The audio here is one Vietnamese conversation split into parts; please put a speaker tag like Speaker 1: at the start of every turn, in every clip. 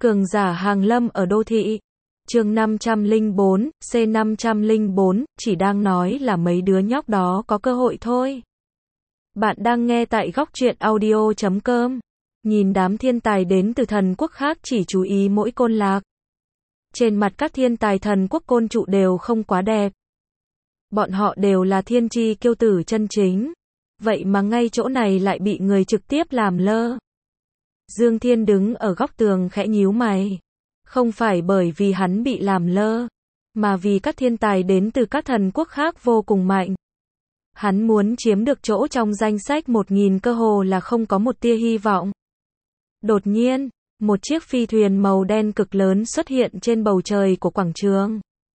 Speaker 1: Cường giả hàng lâm ở đô thị. Chương 504, C504, chỉ đang nói là mấy đứa nhóc đó có cơ hội thôi. Bạn đang nghe tại góc truyện audio.com. Nhìn đám thiên tài đến từ thần quốc khác chỉ chú ý mỗi côn lạc. Trên mặt các thiên tài thần quốc côn trụ đều không quá đẹp. Bọn họ đều là thiên chi kiêu tử chân chính. Vậy mà ngay chỗ này lại bị người trực tiếp làm lơ. Dương Thiên đứng ở góc tường khẽ nhíu mày. Không phải bởi vì hắn bị làm lơ, mà vì các thiên tài đến từ các thần quốc khác vô cùng mạnh. Hắn muốn chiếm được chỗ trong danh sách 1000 cơ hồ là không có một tia hy vọng. Đột nhiên, một chiếc phi thuyền màu đen cực lớn xuất hiện trên bầu trời của quảng trường.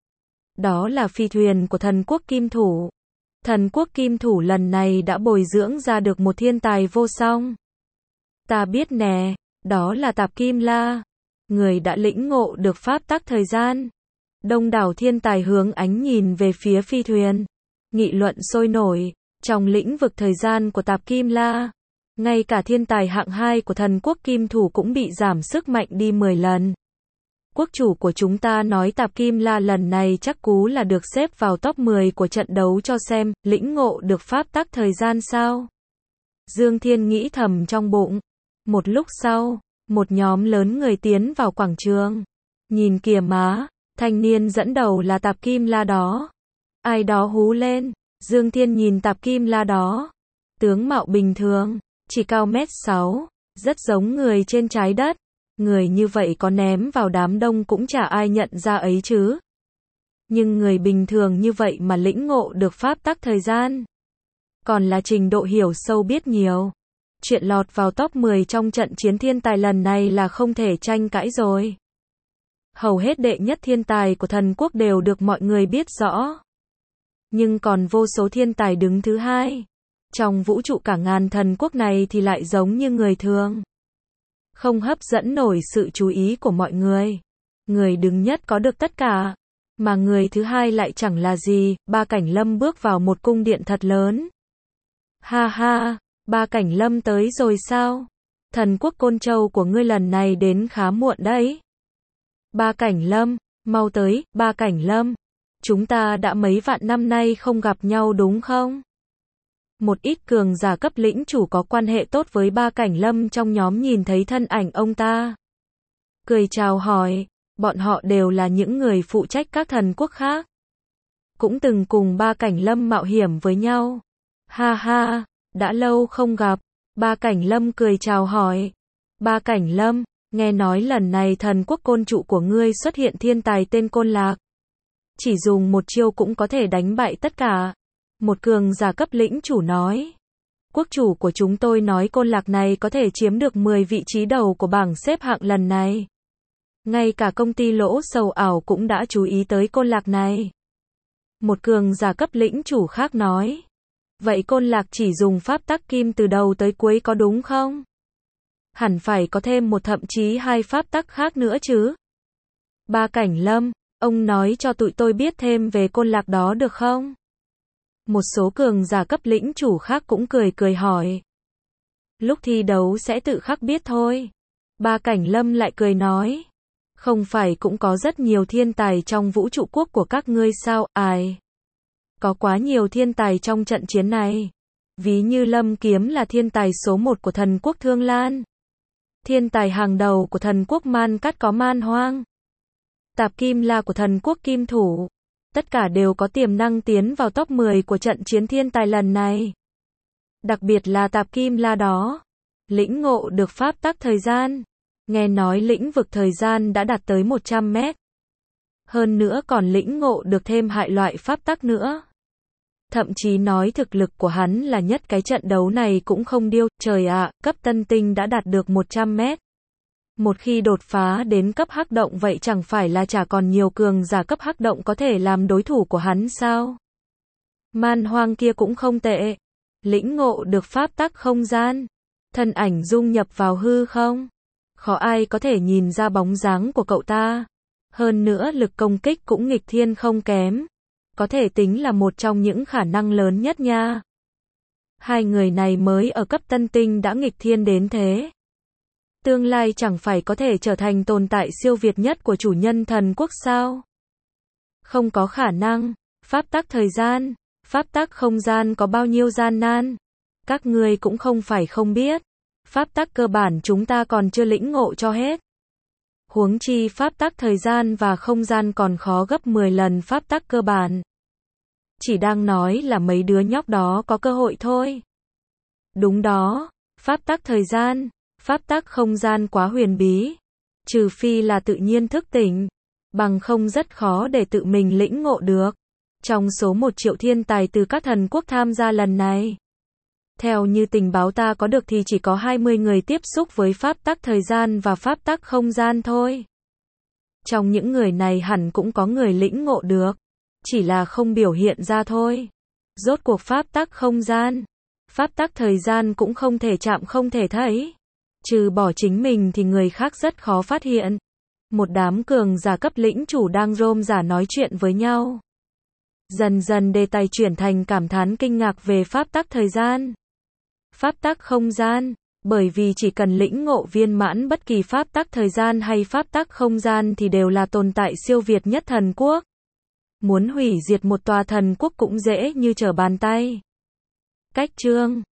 Speaker 1: Đó là phi thuyền của thần quốc Kim Thủ. Thần quốc Kim Thủ lần này đã bồi dưỡng ra được một thiên tài vô song. Ta biết nè, đó là Tạp Kim La. Người đã lĩnh ngộ được pháp tắc thời gian. Đông đảo thiên tài hướng ánh nhìn về phía phi thuyền. Nghị luận sôi nổi, trong lĩnh vực thời gian của Tạp Kim La. Ngay cả thiên tài hạng 2 của thần quốc Kim Thủ cũng bị giảm sức mạnh đi 10 lần. Quốc chủ của chúng ta nói Tạp Kim La lần này chắc cú là được xếp vào top 10 của trận đấu cho xem, lĩnh ngộ được pháp tắc thời gian sao? Dương Thiên nghĩ thầm trong bụng. Một lúc sau, một nhóm lớn người tiến vào quảng trường. Nhìn kìa má, thanh niên dẫn đầu là Tạp Kim La đó. Ai đó hú lên, Dương Thiên nhìn Tạp Kim La đó. Tướng mạo bình thường, chỉ cao 1m6, rất giống người trên trái đất. Người như vậy có ném vào đám đông cũng chả ai nhận ra ấy chứ. Nhưng người bình thường như vậy mà lĩnh ngộ được pháp tắc thời gian. Còn là trình độ hiểu sâu biết nhiều. Chuyện lọt vào top 10 trong trận chiến thiên tài lần này là không thể tranh cãi rồi. Hầu hết đệ nhất thiên tài của thần quốc đều được mọi người biết rõ. Nhưng còn vô số thiên tài đứng thứ hai. Trong vũ trụ cả ngàn thần quốc này thì lại giống như người thường. Không hấp dẫn nổi sự chú ý của mọi người. Người đứng nhất có được tất cả. Mà người thứ hai lại chẳng là gì. Ba Cảnh Lâm bước vào một cung điện thật lớn. Ha ha, Ba Cảnh Lâm tới rồi sao? Thần quốc Côn Châu của ngươi lần này đến khá muộn đấy. Ba Cảnh Lâm, mau tới, Ba Cảnh Lâm. Chúng ta đã mấy vạn năm nay không gặp nhau đúng không? Một ít cường giả cấp lĩnh chủ có quan hệ tốt với Ba Cảnh Lâm trong nhóm nhìn thấy thân ảnh ông ta. Cười chào hỏi, bọn họ đều là những người phụ trách các thần quốc khác. Cũng từng cùng Ba Cảnh Lâm mạo hiểm với nhau. Ha ha, đã lâu không gặp. Ba Cảnh Lâm cười chào hỏi. Ba Cảnh Lâm, nghe nói lần này thần quốc côn trụ của ngươi xuất hiện thiên tài tên Côn Lạc. Chỉ dùng một chiêu cũng có thể đánh bại tất cả. Một cường giả cấp lĩnh chủ nói. Quốc chủ của chúng tôi nói Côn Lạc này có thể chiếm được 10 vị trí đầu của bảng xếp hạng lần này. Ngay cả công ty lỗ sầu ảo cũng đã chú ý tới Côn Lạc này. Một cường giả cấp lĩnh chủ khác nói. Vậy Côn Lạc chỉ dùng pháp tắc kim từ đầu tới cuối có đúng không? Hẳn phải có thêm một thậm chí 2 pháp tắc khác nữa chứ. Ba Cảnh Lâm, ông nói cho tụi tôi biết thêm về Côn Lạc đó được không? Một số cường giả cấp lĩnh chủ khác cũng cười hỏi. Lúc thi đấu sẽ tự khắc biết thôi. Ba Cảnh Lâm lại cười nói. Không phải cũng có rất nhiều thiên tài trong vũ trụ quốc của các ngươi sao, ai? Có quá nhiều thiên tài trong trận chiến này. Ví như Lâm Kiếm là thiên tài số 1 của thần quốc Thương Lan. Thiên tài hàng đầu của thần quốc Man Cát có Man Hoang. Tạp Kim La của thần quốc Kim Thủ. Tất cả đều có tiềm năng tiến vào top 10 của trận chiến thiên tài lần này. Đặc biệt là Tạp Kim La đó. Lĩnh ngộ được pháp tắc thời gian. Nghe nói lĩnh vực thời gian đã đạt tới 100 mét. Hơn nữa còn lĩnh ngộ được thêm hại loại pháp tắc nữa. Thậm chí nói thực lực của hắn là nhất cái trận đấu này cũng không điêu. Trời ạ, cấp tân tinh đã đạt được 100 mét. Một khi đột phá đến cấp hắc động vậy chẳng phải là chả còn nhiều cường giả cấp hắc động có thể làm đối thủ của hắn sao? Man Hoang kia cũng không tệ. Lĩnh ngộ được pháp tắc không gian. Thân ảnh dung nhập vào hư không. Khó ai có thể nhìn ra bóng dáng của cậu ta. Hơn nữa lực công kích cũng nghịch thiên không kém. Có thể tính là một trong những khả năng lớn nhất nha. Hai người này mới ở cấp tân tinh đã nghịch thiên đến thế. tương lai chẳng phải có thể trở thành tồn tại siêu việt nhất của chủ nhân thần quốc sao? Không có khả năng. Pháp tắc thời gian, pháp tắc không gian có bao nhiêu gian nan? Các ngươi cũng không phải không biết. Pháp tắc cơ bản chúng ta còn chưa lĩnh ngộ cho hết. Huống chi pháp tắc thời gian và không gian còn khó gấp 10 lần pháp tắc cơ bản. Chỉ đang nói là mấy đứa nhóc đó có cơ hội thôi. Đúng đó, pháp tắc thời gian, pháp tắc không gian quá huyền bí. Trừ phi là tự nhiên thức tỉnh, bằng không rất khó để tự mình lĩnh ngộ được. Trong số 1 triệu thiên tài từ các thần quốc tham gia lần này, theo như tình báo ta có được thì chỉ có 20 người tiếp xúc với pháp tắc thời gian và pháp tắc không gian thôi. Trong những người này hẳn cũng có người lĩnh ngộ được, chỉ là không biểu hiện ra thôi. Rốt cuộc pháp tắc không gian, pháp tắc thời gian cũng không thể chạm không thể thấy. Trừ bỏ chính mình thì người khác rất khó phát hiện. Một đám cường giả cấp lĩnh chủ đang rôm rả nói chuyện với nhau. Dần dần đề tài chuyển thành cảm thán kinh ngạc về pháp tắc thời gian, pháp tắc không gian, bởi vì chỉ cần lĩnh ngộ viên mãn bất kỳ pháp tắc thời gian hay pháp tắc không gian thì đều là tồn tại siêu việt nhất thần quốc. Muốn hủy diệt một tòa thần quốc cũng dễ như trở bàn tay. Cách chương